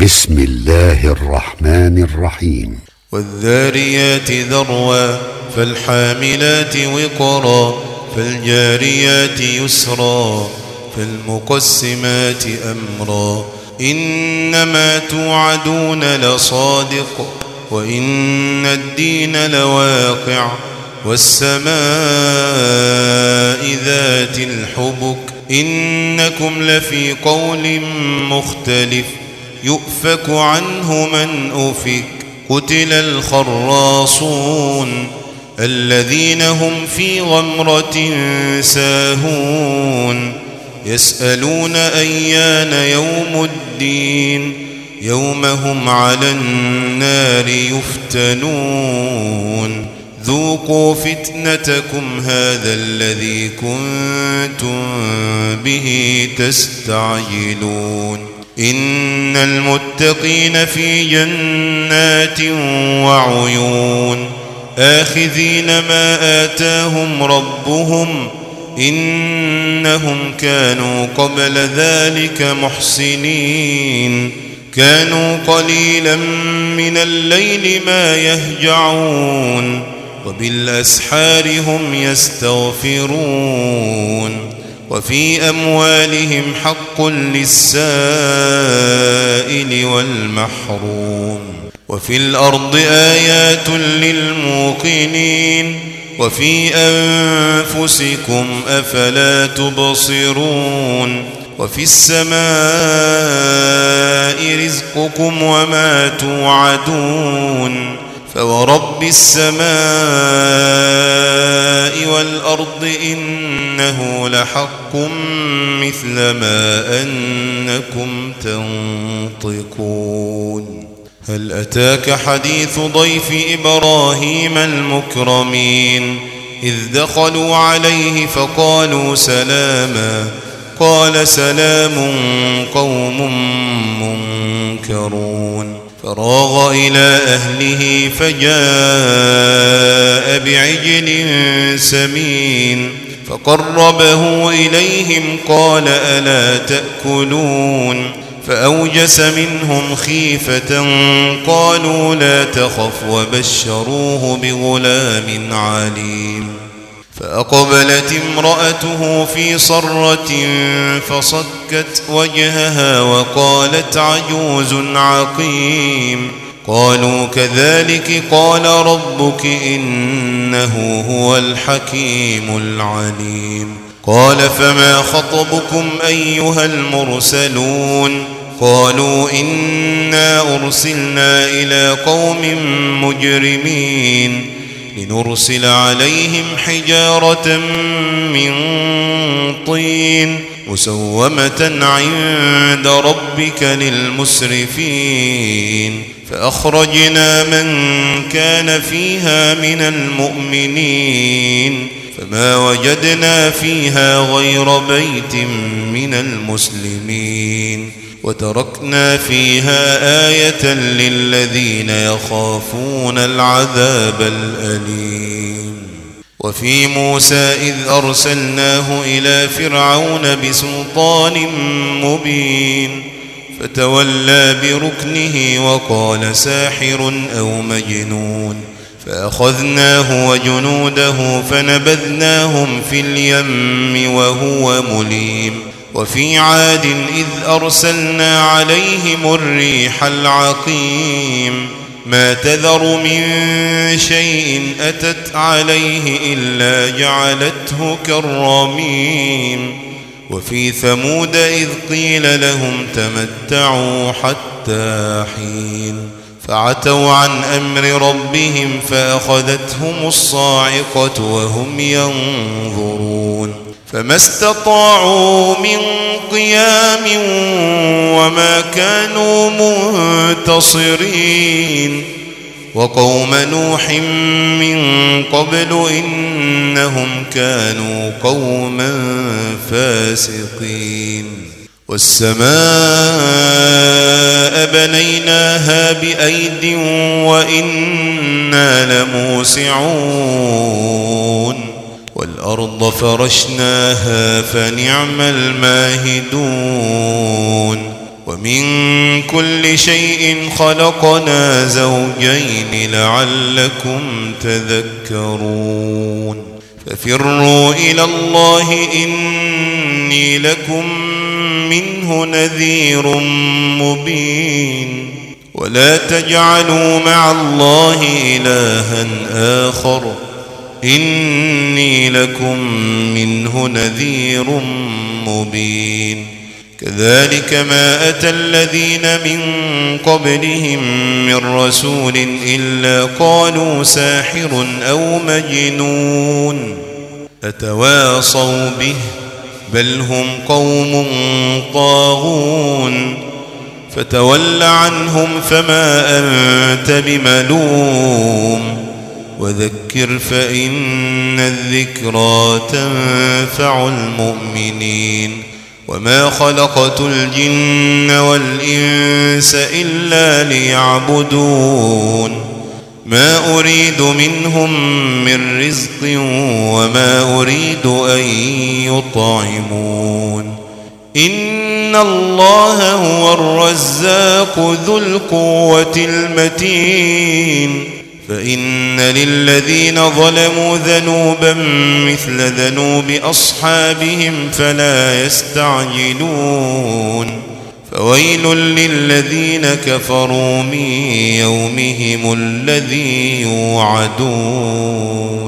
بسم الله الرحمن الرحيم. والذاريات ذروا فالحاملات وقرا فالجاريات يسرا فالمقسمات أمرا إنما توعدون لصادق وإن الدين لواقع والسماء ذات الحبك إنكم لفي قول مختلف يؤفك عنه من أفك قتل الخراصون الذين هم في غمرة ساهون يسألون أيان يوم الدين يوم هم على النار يفتنون ذوقوا فتنتكم هذا الذي كنتم به تستعجلون إن المتقين في جنات وعيون آخذين ما آتاهم ربهم إنهم كانوا قبل ذلك محسنين كانوا قليلا من الليل ما يهجعون وبالأسحار هم يستغفرون وفي أموالهم حق للسائل والمحروم وفي الأرض آيات للموقنين وفي أنفسكم أفلا تبصرون وفي السماء رزقكم وما توعدون فورب السماء والأرض إنه لحق مثل ما أنكم تنطقون هل أتاك حديث ضيف إبراهيم المكرمين إذ دخلوا عليه فقالوا سلاما قال سلام قوم منكرون فراغ إلى أهله فجاء بعجل سمين فقربه إليهم قال ألا تأكلون فأوجس منهم خيفة قالوا لا تخف وبشروه بغلام عليم فأقبلت امرأته في صرة فصكت وجهها وقالت عجوز عقيم قالوا كذلك قال ربك إنه هو الحكيم العليم قال فما خطبكم أيها المرسلون قالوا إنا أرسلنا إلى قوم مجرمين لنرسل عليهم حجارة من طين مسومة عند ربك للمسرفين فأخرجنا من كان فيها من المؤمنين فما وجدنا فيها غير بيت من المسلمين وتركنا فيها آية للذين يخافون العذاب الأليم وفي موسى إذ أرسلناه إلى فرعون بسلطان مبين فتولى بركنه وقال ساحر أو مجنون فأخذناه وجنوده فنبذناهم في اليم وهو مليم وفي عاد إذ أرسلنا عليهم الريح العقيم ما تذر من شيء أتت عليه إلا جعلته كالرميم وفي ثمود إذ قيل لهم تمتعوا حتى حين فعتوا عن أمر ربهم فأخذتهم الصاعقة وهم ينظرون فما استطاعوا من قيام وما كانوا منتصرين وقوم نوح من قبل إنهم كانوا قوما فاسقين والسماء بنيناها بأيد وإنا لموسعون والأرض فرشناها فنعم الماهدون ومن كل شيء خلقنا زوجين لعلكم تذكرون ففروا إلى الله إني لكم منه نذير مبين ولا تجعلوا مع الله إلها آخر إني لكم منه نذير مبين كذلك ما أتى الذين من قبلهم من رسول إلا قالوا ساحر أو مجنون أتواصوا به بل هم قوم طاغون فتول عنهم فما أنت بملوم وذكر فإن الذكرى تنفع المؤمنين وما خلقت الجن والإنس إلا ليعبدون ما أريد منهم من رزق وما أريد أن يطعمون إن الله هو الرزاق ذو القوة المتين فإن للذين ظلموا ذنوبا مثل ذنوب أصحابهم فلا يستعجلون فويل للذين كفروا من يومهم الذي يوعدون